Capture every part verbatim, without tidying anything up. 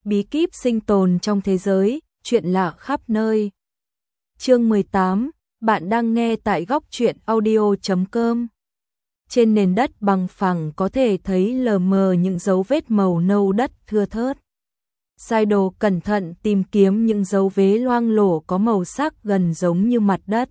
bí kíp sinh tồn trong thế giới, chuyện lạ khắp nơi. Chương mười tám, bạn đang nghe tại góc truyện audio chấm com. Trên nền đất bằng phẳng có thể thấy lờ mờ những dấu vết màu nâu đất thưa thớt. Sai đồ cẩn thận tìm kiếm những dấu vết loang lổ có màu sắc gần giống như mặt đất.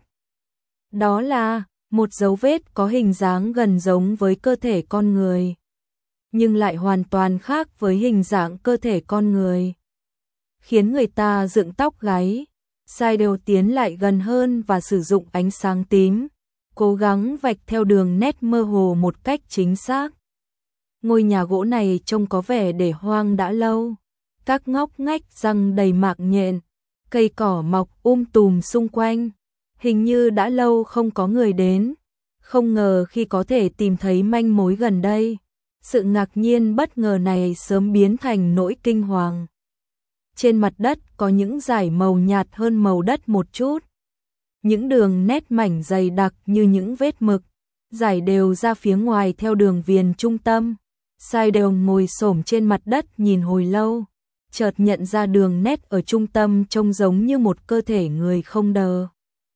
Đó là một dấu vết có hình dáng gần giống với cơ thể con người, nhưng lại hoàn toàn khác với hình dạng cơ thể con người, khiến người ta dựng tóc gáy. Sai đều tiến lại gần hơn và sử dụng ánh sáng tím, cố gắng vạch theo đường nét mơ hồ một cách chính xác. Ngôi nhà gỗ này trông có vẻ để hoang đã lâu, các ngóc ngách răng đầy mạng nhện, cây cỏ mọc um tùm xung quanh, hình như đã lâu không có người đến. Không ngờ khi có thể tìm thấy manh mối gần đây, sự ngạc nhiên bất ngờ này sớm biến thành nỗi kinh hoàng. Trên mặt đất có những dải màu nhạt hơn màu đất một chút. Những đường nét mảnh dày đặc như những vết mực, dải đều ra phía ngoài theo đường viền trung tâm. Sai đều ngồi xổm trên mặt đất nhìn hồi lâu, chợt nhận ra đường nét ở trung tâm trông giống như một cơ thể người không đờ.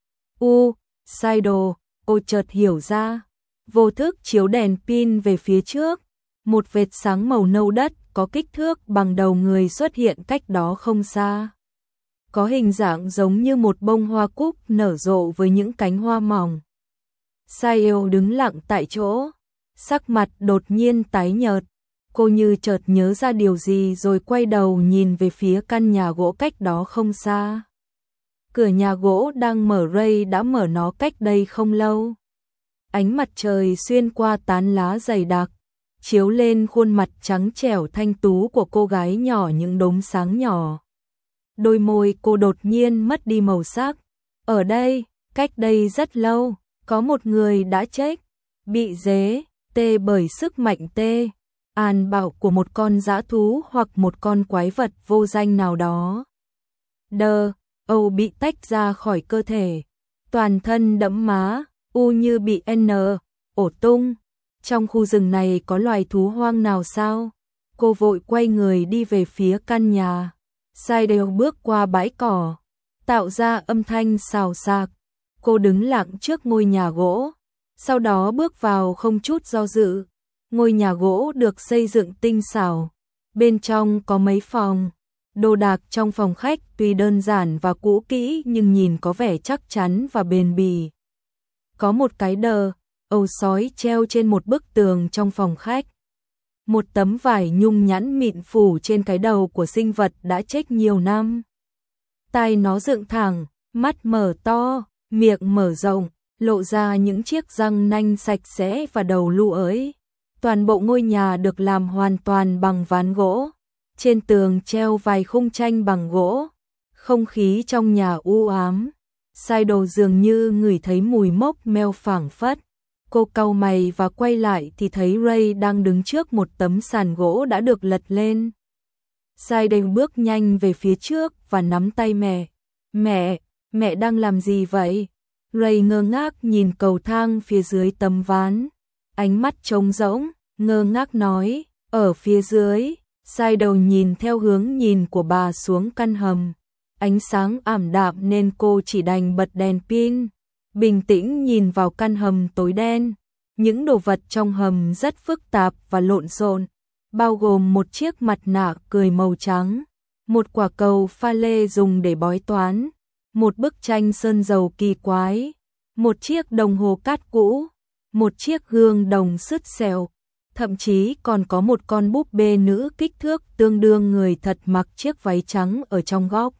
U, sai đồ, cô chợt hiểu ra. Vô thức chiếu đèn pin về phía trước, một vệt sáng màu nâu đất có kích thước bằng đầu người xuất hiện cách đó không xa. Có hình dạng giống như một bông hoa cúc nở rộ với những cánh hoa mỏng. Sai yêu đứng lặng tại chỗ, sắc mặt đột nhiên tái nhợt. Cô như chợt nhớ ra điều gì rồi quay đầu nhìn về phía căn nhà gỗ cách đó không xa. Cửa nhà gỗ đang mở, Ray đã mở nó cách đây không lâu. Ánh mặt trời xuyên qua tán lá dày đặc, chiếu lên khuôn mặt trắng trẻo thanh tú của cô gái nhỏ những đốm sáng nhỏ. Đôi môi cô đột nhiên mất đi màu sắc. Ở đây, cách đây rất lâu, có một người đã chết, bị dế tê bởi sức mạnh tê an bạo của một con dã thú hoặc một con quái vật vô danh nào đó. Đờ, Âu bị tách ra khỏi cơ thể, toàn thân đẫm má, u như bị N, ổ tung. Trong khu rừng này có loài thú hoang nào sao? Cô vội quay người đi về phía căn nhà. Sai đều bước qua bãi cỏ, tạo ra âm thanh xào xạc. Cô đứng lặng trước ngôi nhà gỗ, sau đó bước vào không chút do dự. Ngôi nhà gỗ được xây dựng tinh xảo, bên trong có mấy phòng. Đồ đạc trong phòng khách tuy đơn giản và cũ kỹ nhưng nhìn có vẻ chắc chắn và bền bỉ. Có một cái đờ, ầu sói treo trên một bức tường trong phòng khách. Một tấm vải nhung nhẵn mịn phủ trên cái đầu của sinh vật đã chết nhiều năm. Tai nó dựng thẳng, mắt mở to, miệng mở rộng, lộ ra những chiếc răng nanh sạch sẽ và đầu lũ ới. Toàn bộ ngôi nhà được làm hoàn toàn bằng ván gỗ. Trên tường treo vài khung tranh bằng gỗ. Không khí trong nhà u ám. Sai đồ dường như ngửi thấy mùi mốc meo phảng phất. Cô cau mày và quay lại thì thấy Ray đang đứng trước một tấm sàn gỗ đã được lật lên. Sai đều bước nhanh về phía trước và nắm tay mẹ. Mẹ, mẹ đang làm gì vậy? Ray ngơ ngác nhìn cầu thang phía dưới tấm ván. Ánh mắt trống rỗng, ngơ ngác nói, ở phía dưới. Sai đầu nhìn theo hướng nhìn của bà xuống căn hầm. Ánh sáng ảm đạm nên cô chỉ đành bật đèn pin. Bình tĩnh nhìn vào căn hầm tối đen. Những đồ vật trong hầm rất phức tạp và lộn xộn, bao gồm một chiếc mặt nạ cười màu trắng, một quả cầu pha lê dùng để bói toán, một bức tranh sơn dầu kỳ quái, một chiếc đồng hồ cát cũ, một chiếc gương đồng sứt sẹo, thậm chí còn có một con búp bê nữ kích thước tương đương người thật mặc chiếc váy trắng ở trong góc.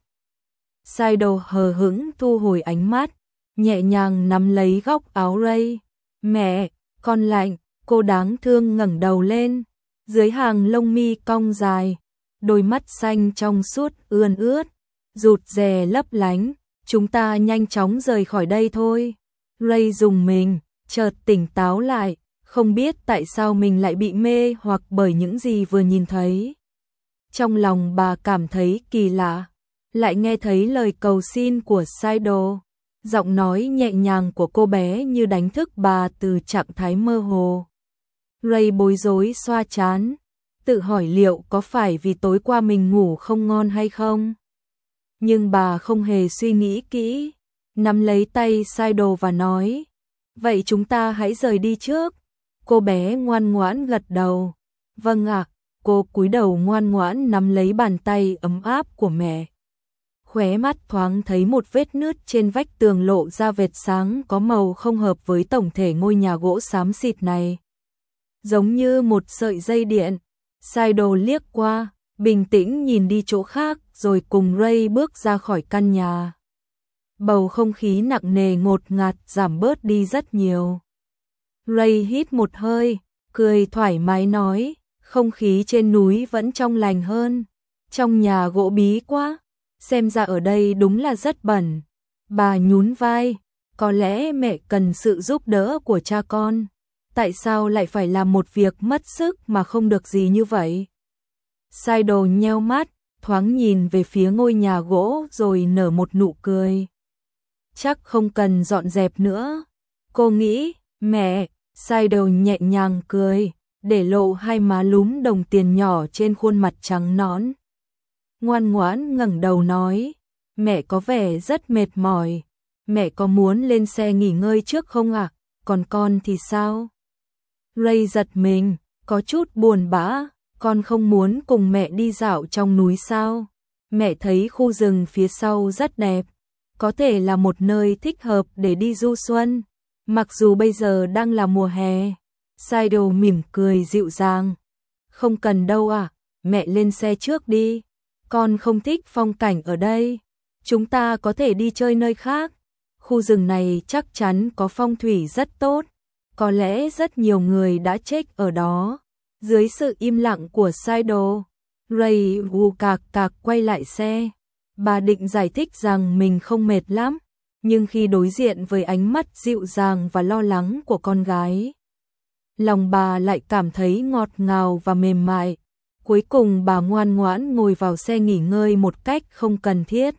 Sai đồ hờ hững thu hồi ánh mắt, nhẹ nhàng nắm lấy góc áo Ray. Mẹ, con lạnh. Cô đáng thương ngẩng đầu lên, dưới hàng lông mi cong dài, đôi mắt xanh trong suốt ươn ướt, rụt rè lấp lánh. Chúng ta nhanh chóng rời khỏi đây thôi. Ray rùng mình, chợt tỉnh táo lại, không biết tại sao mình lại bị mê hoặc bởi những gì vừa nhìn thấy. Trong lòng bà cảm thấy kỳ lạ, lại nghe thấy lời cầu xin của Sai đồ. Giọng nói nhẹ nhàng của cô bé như đánh thức bà từ trạng thái mơ hồ. Ray bối rối xoa trán. tự hỏi liệu có phải vì tối qua mình ngủ không ngon hay không. Nhưng bà không hề suy nghĩ kỹ, nắm lấy tay Saido và nói, vậy chúng ta hãy rời đi trước. Cô bé ngoan ngoãn gật đầu, vâng ạ. Cô cúi đầu ngoan ngoãn nắm lấy bàn tay ấm áp của mẹ. Khóe mắt thoáng thấy một vết nứt trên vách tường lộ ra vệt sáng có màu không hợp với tổng thể ngôi nhà gỗ xám xịt này. Giống như một sợi dây điện. Saido liếc qua, bình tĩnh nhìn đi chỗ khác rồi cùng Ray bước ra khỏi căn nhà. Bầu không khí nặng nề ngột ngạt giảm bớt đi rất nhiều. Ray hít một hơi, cười thoải mái nói, không khí trên núi vẫn trong lành hơn. Trong nhà gỗ bí quá, xem ra ở đây đúng là rất bẩn. Bà nhún vai, có lẽ mẹ cần sự giúp đỡ của cha con. Tại sao lại phải làm một việc mất sức mà không được gì như vậy? Saido nheo mắt, thoáng nhìn về phía ngôi nhà gỗ rồi nở một nụ cười. Chắc không cần dọn dẹp nữa. Cô nghĩ, mẹ, Saido nhẹ nhàng cười, để lộ hai má lúm đồng tiền nhỏ trên khuôn mặt trắng nõn. Ngoan ngoãn ngẩng đầu nói, mẹ có vẻ rất mệt mỏi. Mẹ có muốn lên xe nghỉ ngơi trước không ạ? À? Còn con thì sao? Ray giật mình, có chút buồn bã, con không muốn cùng mẹ đi dạo trong núi sao? Mẹ thấy khu rừng phía sau rất đẹp, có thể là một nơi thích hợp để đi du xuân, mặc dù bây giờ đang là mùa hè. Saido mỉm cười dịu dàng, không cần đâu à, mẹ lên xe trước đi, con không thích phong cảnh ở đây, chúng ta có thể đi chơi nơi khác, khu rừng này chắc chắn có phong thủy rất tốt. Có lẽ rất nhiều người đã chết ở đó. Dưới sự im lặng của Saido, Ray gù cạc cạc quay lại xe. Bà định giải thích rằng mình không mệt lắm, nhưng khi đối diện với ánh mắt dịu dàng và lo lắng của con gái, lòng bà lại cảm thấy ngọt ngào và mềm mại. Cuối cùng bà ngoan ngoãn ngồi vào xe nghỉ ngơi một cách không cần thiết.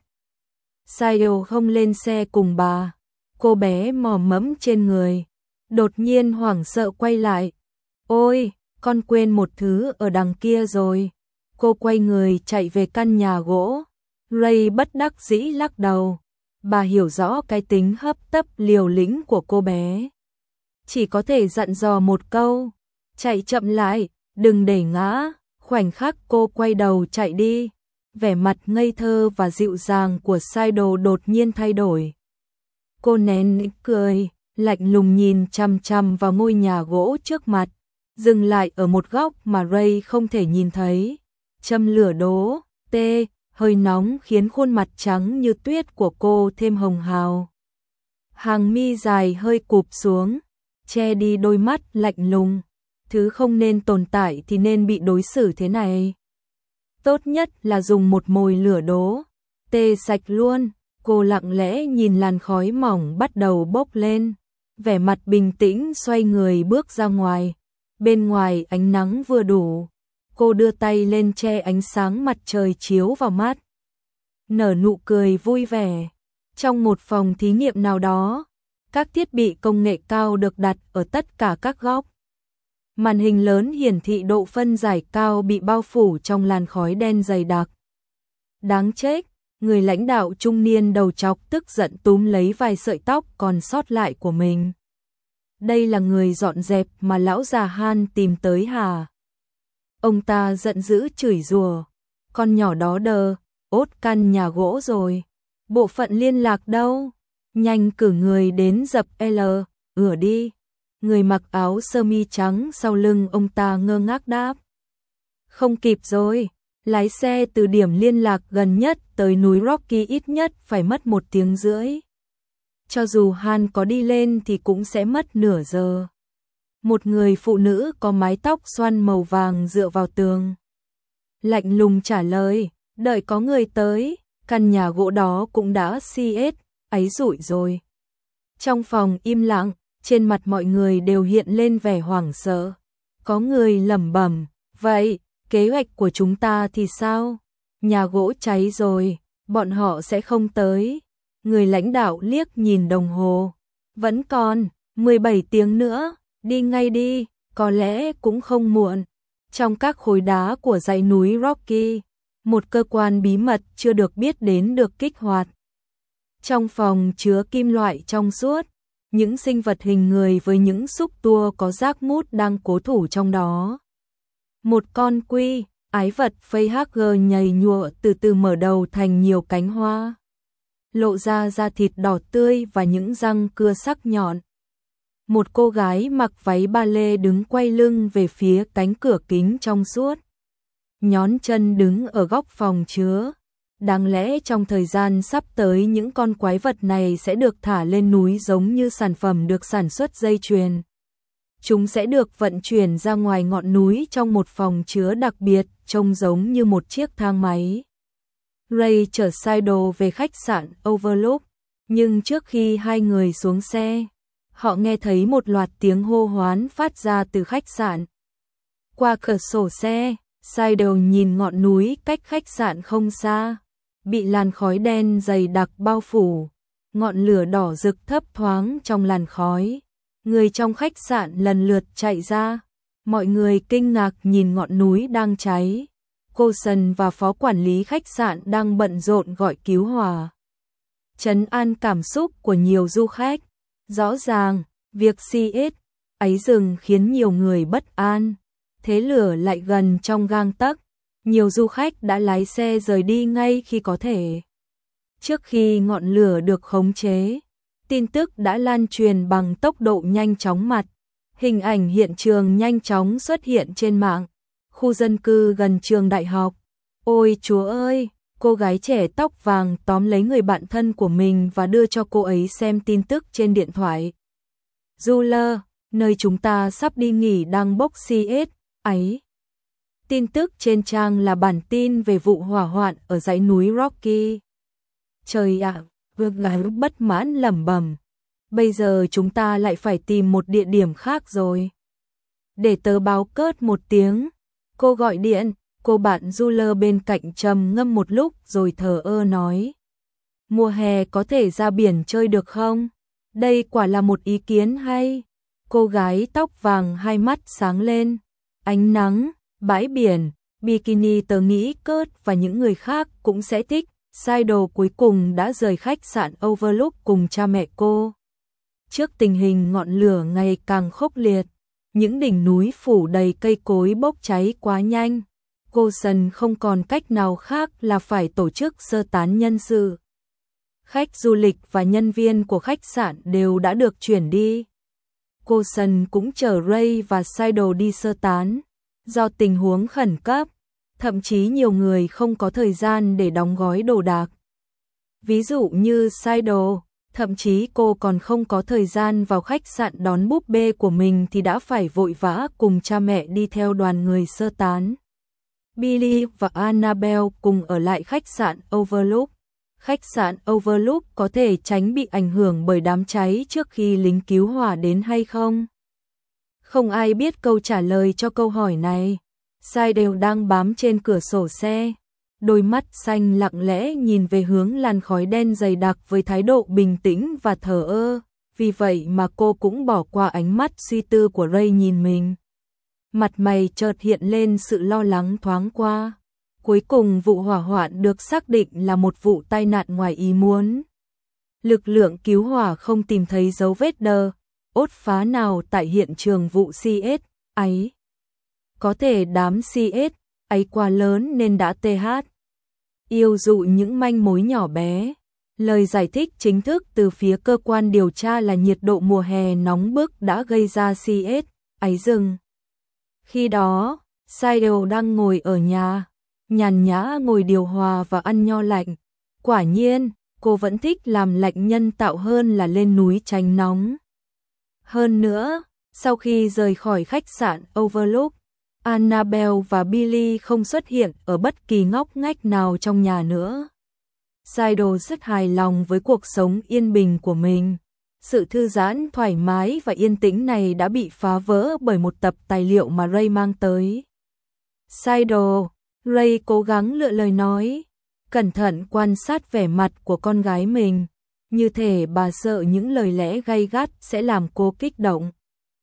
Saido không lên xe cùng bà, cô bé mò mẫm trên người. Đột nhiên hoảng sợ quay lại. Ôi, con quên một thứ ở đằng kia rồi. Cô quay người chạy về căn nhà gỗ. Ray bất đắc dĩ lắc đầu. Bà hiểu rõ cái tính hấp tấp liều lĩnh của cô bé. Chỉ có thể dặn dò một câu. Chạy chậm lại, đừng để ngã. Khoảnh khắc cô quay đầu chạy đi. Vẻ mặt ngây thơ và dịu dàng của Saido đột nhiên thay đổi. Cô nén nỗi cười, lạnh lùng nhìn chằm chằm vào ngôi nhà gỗ trước mặt, dừng lại ở một góc mà Ray không thể nhìn thấy. Châm lửa đố, tê, hơi nóng khiến khuôn mặt trắng như tuyết của cô thêm hồng hào. Hàng mi dài hơi cụp xuống, che đi đôi mắt lạnh lùng. Thứ không nên tồn tại thì nên bị đối xử thế này. Tốt nhất là dùng một mồi lửa đố, tê sạch luôn. Cô lặng lẽ nhìn làn khói mỏng bắt đầu bốc lên. Vẻ mặt bình tĩnh xoay người bước ra ngoài. Bên ngoài ánh nắng vừa đủ. Cô đưa tay lên che ánh sáng mặt trời chiếu vào mắt. Nở nụ cười vui vẻ. Trong một phòng thí nghiệm nào đó, các thiết bị công nghệ cao được đặt ở tất cả các góc. Màn hình lớn hiển thị độ phân giải cao bị bao phủ trong làn khói đen dày đặc. Đáng chết, người lãnh đạo trung niên đầu trọc tức giận túm lấy vài sợi tóc còn sót lại của mình. Đây là người dọn dẹp mà lão già Han tìm tới hả? Ông ta giận dữ chửi rủa, con nhỏ đó đờ, ốt căn nhà gỗ rồi. Bộ phận liên lạc đâu? Nhanh cử người đến dập L, ửa đi. Người mặc áo sơ mi trắng sau lưng ông ta ngơ ngác đáp. Không kịp rồi, lái xe từ điểm liên lạc gần nhất tới núi Rocky ít nhất phải mất một tiếng rưỡi. Cho dù Han có đi lên thì cũng sẽ mất nửa giờ. Một người phụ nữ có mái tóc xoăn màu vàng dựa vào tường. Lạnh lùng trả lời, đợi có người tới, căn nhà gỗ đó cũng đã xê ét, áy rủi rồi. Trong phòng im lặng, trên mặt mọi người đều hiện lên vẻ hoảng sợ. Có người lẩm bẩm, vậy, kế hoạch của chúng ta thì sao? Nhà gỗ cháy rồi, bọn họ sẽ không tới. Người lãnh đạo liếc nhìn đồng hồ. Vẫn còn, mười bảy tiếng nữa, đi ngay đi, có lẽ cũng không muộn. Trong các khối đá của dãy núi Rocky, một cơ quan bí mật chưa được biết đến được kích hoạt. Trong phòng chứa kim loại trong suốt, những sinh vật hình người với những xúc tua có rác mút đang cố thủ trong đó. Một con quy, ái vật facehugger nhầy nhụa từ từ mở đầu thành nhiều cánh hoa, lộ ra da thịt đỏ tươi và những răng cưa sắc nhọn. Một cô gái mặc váy ba lê đứng quay lưng về phía cánh cửa kính trong suốt, nhón chân đứng ở góc phòng chứa. Đáng lẽ trong thời gian sắp tới những con quái vật này sẽ được thả lên núi giống như sản phẩm được sản xuất dây chuyền. Chúng sẽ được vận chuyển ra ngoài ngọn núi trong một phòng chứa đặc biệt, trông giống như một chiếc thang máy. Ray chở Sydo về khách sạn Overlook, nhưng trước khi hai người xuống xe, họ nghe thấy một loạt tiếng hô hoán phát ra từ khách sạn. Qua cửa sổ xe, Sydo nhìn ngọn núi cách khách sạn không xa, bị làn khói đen dày đặc bao phủ, ngọn lửa đỏ rực thấp thoáng trong làn khói. Người trong khách sạn lần lượt chạy ra, mọi người kinh ngạc nhìn ngọn núi đang cháy. Coulson và phó quản lý khách sạn đang bận rộn gọi cứu hỏa, trấn an cảm xúc của nhiều du khách. Rõ ràng, việc xê ét ấy dừng khiến nhiều người bất an. Thế lửa lại gần trong gang tấc, nhiều du khách đã lái xe rời đi ngay khi có thể. Trước khi ngọn lửa được khống chế, tin tức đã lan truyền bằng tốc độ nhanh chóng mặt. Hình ảnh hiện trường nhanh chóng xuất hiện trên mạng. Khu dân cư gần trường đại học. Ôi chúa ơi, cô gái trẻ tóc vàng tóm lấy người bạn thân của mình và đưa cho cô ấy xem tin tức trên điện thoại. Zula, nơi chúng ta sắp đi nghỉ đang bốc xê ét ấy. Tin tức trên trang là bản tin về vụ hỏa hoạn ở dãy núi Rocky. Trời ạ, Vương gái bất mãn lẩm bẩm. Bây giờ chúng ta lại phải tìm một địa điểm khác rồi. Để tớ báo cớt một tiếng. Cô gọi điện, cô bạn Zula bên cạnh trầm ngâm một lúc rồi thờ ơ nói. Mùa hè có thể ra biển chơi được không? Đây quả là một ý kiến hay. Cô gái tóc vàng hai mắt sáng lên. Ánh nắng, bãi biển, bikini tớ nghĩ Kurt và những người khác cũng sẽ thích. Sydo cuối cùng đã rời khách sạn Overlook cùng cha mẹ cô. Trước tình hình ngọn lửa ngày càng khốc liệt, những đỉnh núi phủ đầy cây cối bốc cháy quá nhanh, Coulson không còn cách nào khác là phải tổ chức sơ tán nhân sự. Khách du lịch và nhân viên của khách sạn đều đã được chuyển đi. Coulson cũng chở Ray và Sydo đi sơ tán. Do tình huống khẩn cấp, thậm chí nhiều người không có thời gian để đóng gói đồ đạc. Ví dụ như Sydo, thậm chí cô còn không có thời gian vào khách sạn đón búp bê của mình thì đã phải vội vã cùng cha mẹ đi theo đoàn người sơ tán. Billy và Annabelle cùng ở lại khách sạn Overlook. Khách sạn Overlook có thể tránh bị ảnh hưởng bởi đám cháy trước khi lính cứu hỏa đến hay không? Không ai biết câu trả lời cho câu hỏi này. Sydo đang bám trên cửa sổ xe, đôi mắt xanh lặng lẽ nhìn về hướng làn khói đen dày đặc với thái độ bình tĩnh và thờ ơ, vì vậy mà cô cũng bỏ qua ánh mắt suy tư của Ray nhìn mình. Mặt mày chợt hiện lên sự lo lắng thoáng qua. Cuối cùng vụ hỏa hoạn được xác định là một vụ tai nạn ngoài ý muốn. Lực lượng cứu hỏa không tìm thấy dấu vết đờ, ốt phá nào tại hiện trường vụ xê ét ấy. Có thể đám xê ét ấy quá lớn nên đã th yêu dụ những manh mối nhỏ bé. Lời giải thích chính thức từ phía cơ quan điều tra là nhiệt độ mùa hè nóng bức đã gây ra xê ét ấy dừng. Khi đó, Sydo đang ngồi ở nhà, nhàn nhã ngồi điều hòa và ăn nho lạnh. Quả nhiên, cô vẫn thích làm lạnh nhân tạo hơn là lên núi tránh nóng. Hơn nữa, sau khi rời khỏi khách sạn Overlook, Annabelle và Billy không xuất hiện ở bất kỳ ngóc ngách nào trong nhà nữa. Sydo rất hài lòng với cuộc sống yên bình của mình. Sự thư giãn, thoải mái và yên tĩnh này đã bị phá vỡ bởi một tập tài liệu mà Ray mang tới. Sydo, Ray cố gắng lựa lời nói, cẩn thận quan sát vẻ mặt của con gái mình, như thể bà sợ những lời lẽ gay gắt sẽ làm cô kích động.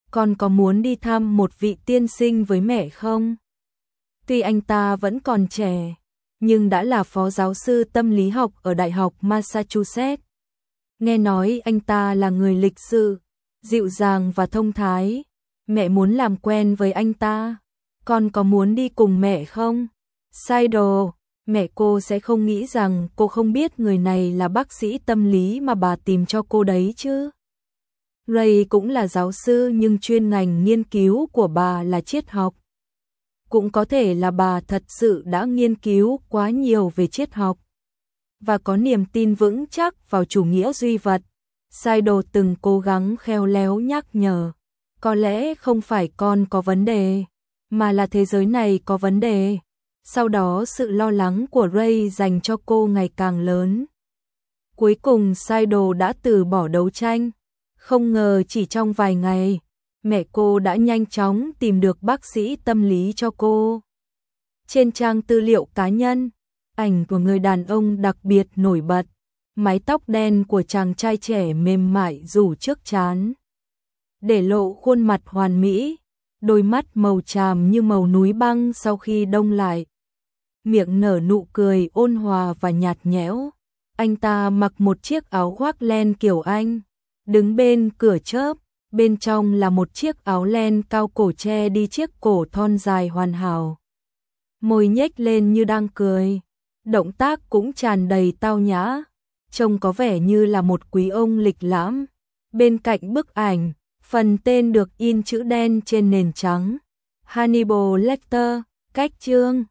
con có muốn đi thăm một vị tiên sinh với mẹ không? Tuy anh ta vẫn còn trẻ, nhưng đã là phó giáo sư tâm lý học ở Đại học Massachusetts. Nghe nói anh ta là người lịch sự, dịu dàng và thông thái. Mẹ muốn làm quen với anh ta. Con có muốn đi cùng mẹ không? Sai đồ, mẹ cô sẽ không nghĩ rằng cô không biết người này là bác sĩ tâm lý mà bà tìm cho cô đấy chứ. Ray cũng là giáo sư nhưng chuyên ngành nghiên cứu của bà là triết học. Cũng có thể là bà thật sự đã nghiên cứu quá nhiều về triết học và có niềm tin vững chắc vào chủ nghĩa duy vật. Sai đồ từng cố gắng khéo léo nhắc nhở, có lẽ không phải con có vấn đề, mà là thế giới này có vấn đề. Sau đó sự lo lắng của Ray dành cho cô ngày càng lớn. Cuối cùng Sai đồ đã từ bỏ đấu tranh. Không ngờ chỉ trong vài ngày, mẹ cô đã nhanh chóng tìm được bác sĩ tâm lý cho cô. Trên trang tư liệu cá nhân, ảnh của người đàn ông đặc biệt nổi bật, mái tóc đen của chàng trai trẻ mềm mại rủ trước trán, để lộ khuôn mặt hoàn mỹ, đôi mắt màu tràm như màu núi băng sau khi đông lại. Miệng nở nụ cười ôn hòa và nhạt nhẽo. Anh ta mặc một chiếc áo khoác len kiểu Anh, đứng bên cửa chớp, bên trong là một chiếc áo len cao cổ che đi chiếc cổ thon dài hoàn hảo. Môi nhếch lên như đang cười, động tác cũng tràn đầy tao nhã, trông có vẻ như là một quý ông lịch lãm. Bên cạnh bức ảnh, phần tên được in chữ đen trên nền trắng. Hannibal Lecter, cách chương